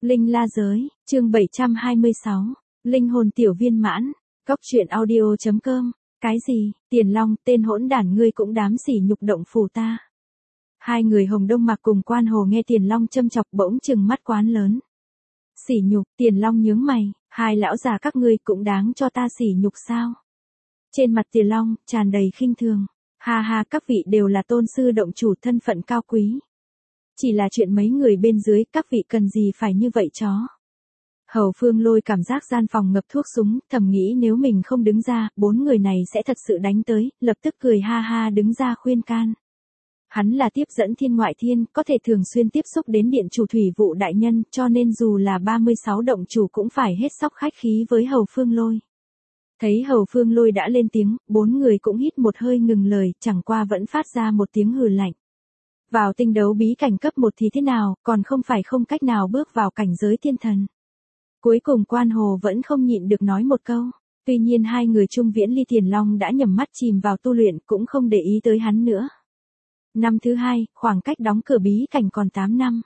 Linh La Giới, chương 726, Linh hồn tiểu viên mãn, Cóc truyện audio.com, cái gì, Tiền Long, tên hỗn đản ngươi cũng dám sỉ nhục động phủ ta. Hai người Hồng Đông Mạc cùng Quan Hồ nghe Tiền Long châm chọc bỗng trừng mắt quán lớn. Sỉ nhục, Tiền Long nhướng mày, hai lão già các ngươi cũng đáng cho ta sỉ nhục sao? Trên mặt Tiền Long, tràn đầy khinh thường, ha ha các vị đều là tôn sư động chủ thân phận cao quý. Chỉ là chuyện mấy người bên dưới các vị cần gì phải như vậy chó. Hầu Phương Lôi cảm giác gian phòng ngập thuốc súng, thầm nghĩ nếu mình không đứng ra, bốn người này sẽ thật sự đánh tới, lập tức cười ha ha đứng ra khuyên can. Hắn là tiếp dẫn thiên ngoại thiên, có thể thường xuyên tiếp xúc đến điện chủ thủy vụ đại nhân, cho nên dù là 36 động chủ cũng phải hết sóc khách khí với Hầu Phương Lôi. Thấy Hầu Phương Lôi đã lên tiếng, bốn người cũng hít một hơi ngừng lời, chẳng qua vẫn phát ra một tiếng hừ lạnh. Vào tinh đấu bí cảnh cấp 1 thì thế nào, còn không phải không cách nào bước vào cảnh giới thiên thần. Cuối cùng Quan Hồ vẫn không nhịn được nói một câu, tuy nhiên hai người Trung Viễn Ly Tiền Long đã nhầm mắt chìm vào tu luyện cũng không để ý tới hắn nữa. Năm thứ hai, khoảng cách đóng cửa bí cảnh còn 8 năm.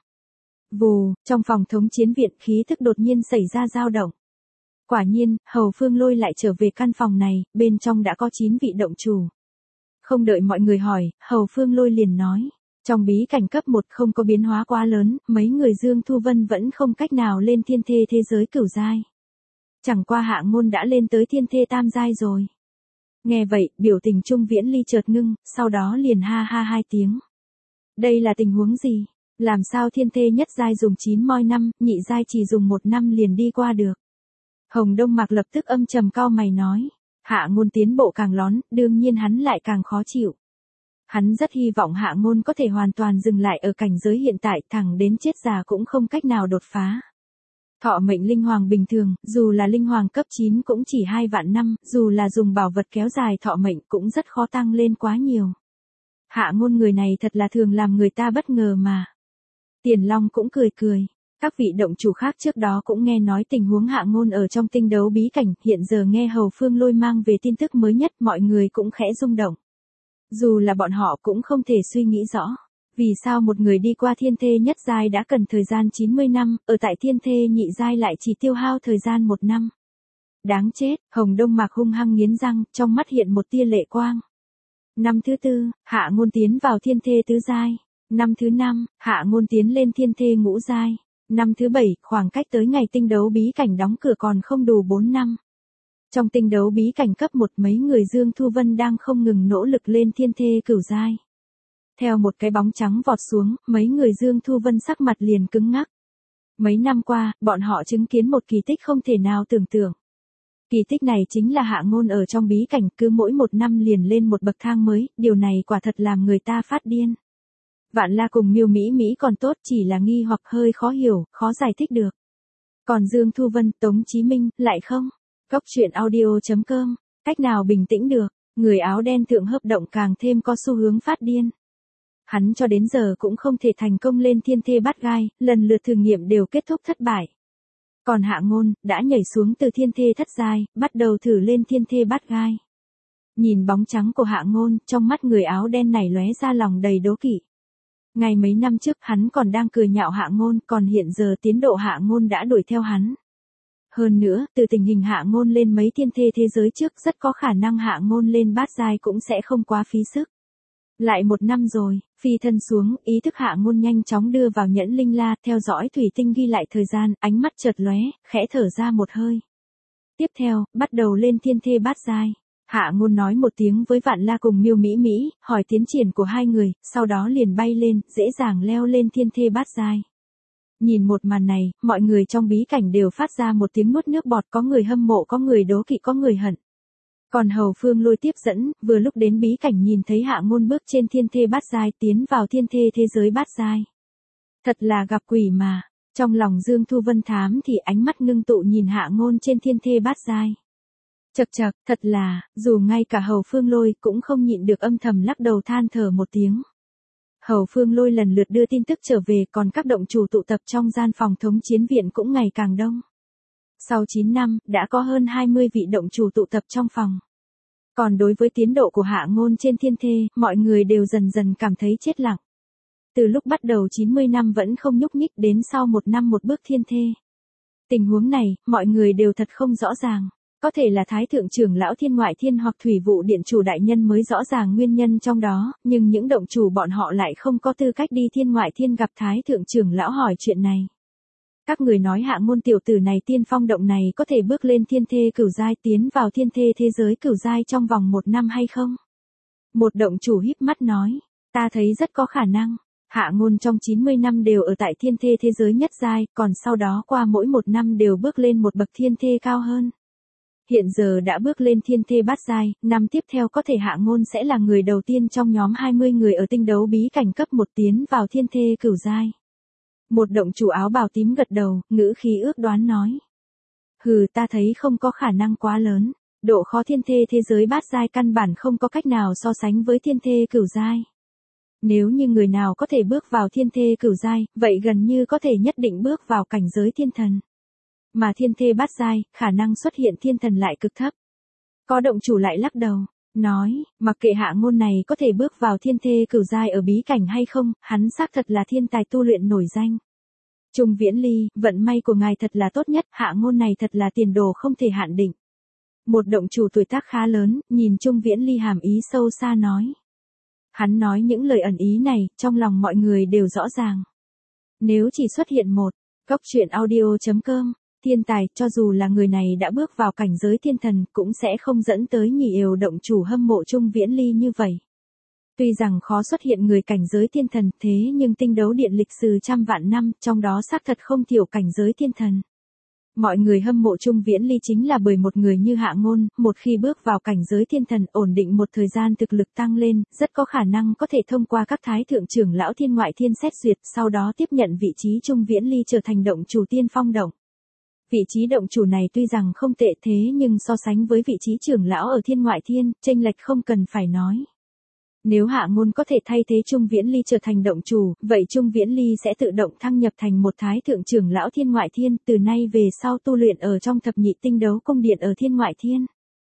Vù, trong phòng thống chiến viện khí thức đột nhiên xảy ra dao động. Quả nhiên, Hầu Phương Lôi lại trở về căn phòng này, bên trong đã có 9 vị động chủ. Không đợi mọi người hỏi, Hầu Phương Lôi liền nói. Trong bí cảnh cấp 1 không có biến hóa quá lớn, mấy người Dương Thu Vân vẫn không cách nào lên thiên thê thế giới cửu giai. Chẳng qua Hạ Ngôn đã lên tới thiên thê tam giai rồi. Nghe vậy, biểu tình Trung Viễn Ly chợt ngưng, sau đó liền ha ha hai tiếng. Đây là tình huống gì? Làm sao thiên thê nhất giai dùng 9 moi năm, nhị giai chỉ dùng 1 năm liền đi qua được? Hồng Đông Mạc lập tức âm trầm cau mày nói. Hạ Ngôn tiến bộ càng lón, đương nhiên hắn lại càng khó chịu. Hắn rất hy vọng Hạ Ngôn có thể hoàn toàn dừng lại ở cảnh giới hiện tại, thẳng đến chết già cũng không cách nào đột phá. Thọ mệnh linh hoàng bình thường, dù là linh hoàng cấp 9 cũng chỉ 2 vạn năm, dù là dùng bảo vật kéo dài thọ mệnh cũng rất khó tăng lên quá nhiều. Hạ Ngôn người này thật là thường làm người ta bất ngờ mà. Tiền Long cũng cười cười. Các vị động chủ khác trước đó cũng nghe nói tình huống Hạ Ngôn ở trong tinh đấu bí cảnh, hiện giờ nghe Hầu Phương Lôi mang về tin tức mới nhất, mọi người cũng khẽ rung động. Dù là bọn họ cũng không thể suy nghĩ rõ, vì sao một người đi qua thiên thê nhất giai đã cần thời gian 90 năm, ở tại thiên thê nhị giai lại chỉ tiêu hao thời gian 1 năm. Đáng chết, Hồng Đông Mạc hung hăng nghiến răng, trong mắt hiện một tia lệ quang. Năm thứ 4, Hạ Ngôn tiến vào thiên thê tứ giai. Năm thứ 5, Hạ Ngôn tiến lên thiên thê ngũ giai. Năm thứ 7, khoảng cách tới ngày tinh đấu bí cảnh đóng cửa còn không đủ 4 năm. Trong tinh đấu bí cảnh cấp 1 mấy người Dương Thu Vân đang không ngừng nỗ lực lên thiên thê cửu giai. Theo một cái bóng trắng vọt xuống, mấy người Dương Thu Vân sắc mặt liền cứng ngắc. Mấy năm qua, bọn họ chứng kiến một kỳ tích không thể nào tưởng tượng. Kỳ tích này chính là Hạ Ngôn ở trong bí cảnh cứ mỗi 1 năm liền lên một bậc thang mới, điều này quả thật làm người ta phát điên. Vạn La cùng Miêu Mỹ Mỹ còn tốt, chỉ là nghi hoặc hơi khó hiểu, khó giải thích được. Còn Dương Thu Vân, Tống Chí Minh, lại không. Cóc truyện audio.com, cách nào bình tĩnh được, người áo đen thượng hấp động càng thêm có xu hướng phát điên. Hắn cho đến giờ cũng không thể thành công lên thiên thê bát gai, lần lượt thử nghiệm đều kết thúc thất bại. Còn Hạ Ngôn, đã nhảy xuống từ thiên thê thất giai, bắt đầu thử lên thiên thê bát gai. Nhìn bóng trắng của Hạ Ngôn, trong mắt người áo đen này lóe ra lòng đầy đố kỵ. Ngày mấy năm trước hắn còn đang cười nhạo Hạ Ngôn, còn hiện giờ tiến độ Hạ Ngôn đã đuổi theo hắn. Hơn nữa, từ tình hình Hạ Ngôn lên mấy thiên thê thế giới trước rất có khả năng Hạ Ngôn lên bát giai cũng sẽ không quá phí sức. Lại 1 năm rồi, phi thân xuống, ý thức Hạ Ngôn nhanh chóng đưa vào nhẫn linh la, theo dõi thủy tinh ghi lại thời gian, ánh mắt chợt lóe, khẽ thở ra một hơi. Tiếp theo, bắt đầu lên thiên thê bát giai. Hạ Ngôn nói một tiếng với Vạn La cùng Miêu Mỹ Mỹ, hỏi tiến triển của hai người, sau đó liền bay lên, dễ dàng leo lên thiên thê bát giai. Nhìn một màn này, mọi người trong bí cảnh đều phát ra một tiếng nuốt nước bọt, có người hâm mộ, có người đố kỵ, có người hận. Còn Hầu Phương Lôi tiếp dẫn, vừa lúc đến bí cảnh nhìn thấy Hạ Ngôn bước trên thiên thê bát giai tiến vào thiên thê thế giới bát giai. Thật là gặp quỷ mà, trong lòng Dương Thu Vân thám thì ánh mắt ngưng tụ nhìn Hạ Ngôn trên thiên thê bát giai. Chậc chậc, thật là, dù ngay cả Hầu Phương Lôi cũng không nhịn được âm thầm lắc đầu than thở một tiếng. Hầu Phương Lôi lần lượt đưa tin tức trở về, còn các động chủ tụ tập trong gian phòng thống chiến viện cũng ngày càng đông. Sau 9 năm, đã có hơn 20 vị động chủ tụ tập trong phòng. Còn đối với tiến độ của Hạ Ngôn trên thiên thê, mọi người đều dần dần cảm thấy chết lặng. Từ lúc bắt đầu 90 năm vẫn không nhúc nhích đến sau 1 năm một bước thiên thê. Tình huống này, mọi người đều thật không rõ ràng. Có thể là Thái Thượng trưởng lão Thiên Ngoại Thiên hoặc Thủy Vụ Điện chủ đại nhân mới rõ ràng nguyên nhân trong đó, nhưng những động chủ bọn họ lại không có tư cách đi Thiên Ngoại Thiên gặp Thái Thượng trưởng lão hỏi chuyện này. Các người nói Hạ Ngôn tiểu tử này tiên phong động này có thể bước lên thiên thê cửu giai tiến vào thiên thê thế giới cửu giai trong vòng 1 năm hay không? Một động chủ híp mắt nói, ta thấy rất có khả năng. Hạ Ngôn trong 90 năm đều ở tại thiên thê thế giới nhất giai, còn sau đó qua mỗi 1 năm đều bước lên một bậc thiên thê cao hơn. Hiện giờ đã bước lên thiên thê bát giai, năm tiếp theo có thể Hạ Ngôn sẽ là người đầu tiên trong nhóm 20 người ở tinh đấu bí cảnh cấp 1 tiến vào thiên thê cửu giai. Một động chủ áo bào tím gật đầu, ngữ khí ước đoán nói. Hừ, ta thấy không có khả năng quá lớn. Độ khó thiên thê thế giới bát giai căn bản không có cách nào so sánh với thiên thê cửu giai. Nếu như người nào có thể bước vào thiên thê cửu giai, vậy gần như có thể nhất định bước vào cảnh giới thiên thần. Mà thiên thê bát giai, khả năng xuất hiện thiên thần lại cực thấp. Có động chủ lại lắc đầu, nói, mặc kệ Hạ Ngôn này có thể bước vào thiên thê cửu giai ở bí cảnh hay không, hắn xác thật là thiên tài tu luyện nổi danh. Trung Viễn Ly, vận may của ngài thật là tốt nhất, Hạ Ngôn này thật là tiền đồ không thể hạn định. Một động chủ tuổi tác khá lớn, nhìn Trung Viễn Ly hàm ý sâu xa nói. Hắn nói những lời ẩn ý này, trong lòng mọi người đều rõ ràng. Nếu chỉ xuất hiện một, góc truyện audio.com, thiên tài, cho dù là người này đã bước vào cảnh giới thiên thần, cũng sẽ không dẫn tới nhì ều động chủ hâm mộ Trung Viễn Ly như vậy. Tuy rằng khó xuất hiện người cảnh giới thiên thần, thế nhưng tinh đấu điện lịch sử trăm vạn năm, trong đó xác thật không thiểu cảnh giới thiên thần. Mọi người hâm mộ Trung Viễn Ly chính là bởi một người như Hạ Ngôn, một khi bước vào cảnh giới thiên thần ổn định một thời gian thực lực tăng lên, rất có khả năng có thể thông qua các Thái Thượng trưởng lão Thiên Ngoại Thiên xét duyệt, sau đó tiếp nhận vị trí Trung Viễn Ly trở thành động chủ tiên phong động. Vị trí động chủ này tuy rằng không tệ thế nhưng so sánh với vị trí trưởng lão ở Thiên Ngoại Thiên, chênh lệch không cần phải nói. Nếu Hạ Ngôn có thể thay thế Trung Viễn Ly trở thành động chủ, vậy Trung Viễn Ly sẽ tự động thăng nhập thành một Thái Thượng trưởng lão Thiên Ngoại Thiên, từ nay về sau tu luyện ở trong thập nhị tinh đấu cung điện ở Thiên Ngoại Thiên.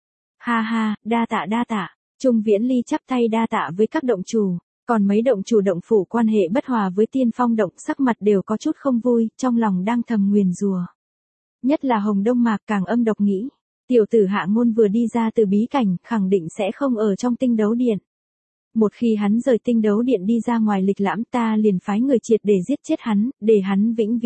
Ha ha, đa tạ. Trung Viễn Ly chắp tay đa tạ với các động chủ, còn mấy động chủ động phủ quan hệ bất hòa với tiên phong động sắc mặt đều có chút không vui, trong lòng đang thầm nguyền rủa. Nhất là Hồng Đông Mạc càng âm độc nghĩ, tiểu tử Hạ Ngôn vừa đi ra từ bí cảnh, khẳng định sẽ không ở trong tinh đấu điện. Một khi hắn rời tinh đấu điện đi ra ngoài lịch lãm ta liền phái người triệt để giết chết hắn, để hắn vĩnh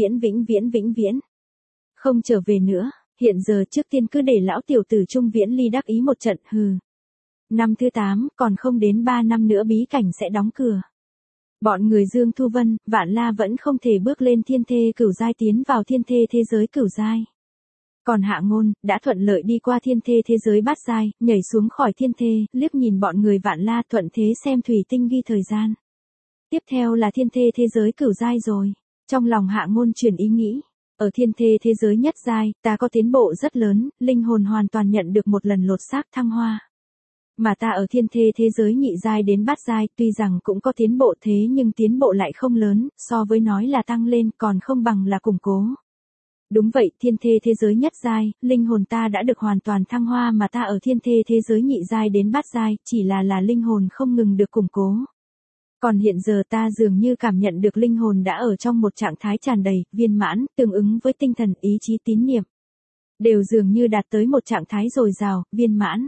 viễn. Không trở về nữa, hiện giờ trước tiên cứ để lão tiểu tử Trung Viễn Ly đắc ý một trận hừ. Năm thứ 8, còn không đến 3 năm nữa bí cảnh sẽ đóng cửa. Bọn người Dương Thu Vân, Vạn La vẫn không thể bước lên thiên thê cửu giai tiến vào thiên thê thế giới cửu giai. Còn Hạ Ngôn, đã thuận lợi đi qua thiên thê thế giới bát giai, nhảy xuống khỏi thiên thê, liếc nhìn bọn người Vạn La thuận thế xem thủy tinh ghi thời gian. Tiếp theo là thiên thê thế giới cửu giai rồi. Trong lòng Hạ Ngôn chuyển ý nghĩ. Ở thiên thê thế giới nhất giai, ta có tiến bộ rất lớn, linh hồn hoàn toàn nhận được một lần lột xác thăng hoa. Mà ta ở thiên thê thế giới nhị giai đến bát giai, tuy rằng cũng có tiến bộ thế nhưng tiến bộ lại không lớn, so với nói là tăng lên còn không bằng là củng cố. Đúng vậy, thiên thê thế giới nhất giai, linh hồn ta đã được hoàn toàn thăng hoa mà ta ở thiên thê thế giới nhị giai đến bát giai, chỉ là linh hồn không ngừng được củng cố. Còn hiện giờ ta dường như cảm nhận được linh hồn đã ở trong một trạng thái tràn đầy, viên mãn, tương ứng với tinh thần, ý chí tín niệm. Đều dường như đạt tới một trạng thái dồi dào, viên mãn.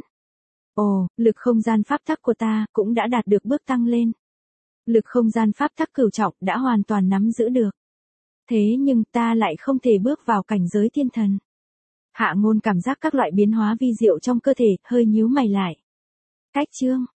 Ồ, lực không gian pháp tắc của ta cũng đã đạt được bước tăng lên. Lực không gian pháp tắc cửu trọng đã hoàn toàn nắm giữ được. Thế nhưng ta lại không thể bước vào cảnh giới thiên thần. Hạ Ngôn cảm giác các loại biến hóa vi diệu trong cơ thể, hơi nhíu mày lại. Cách chương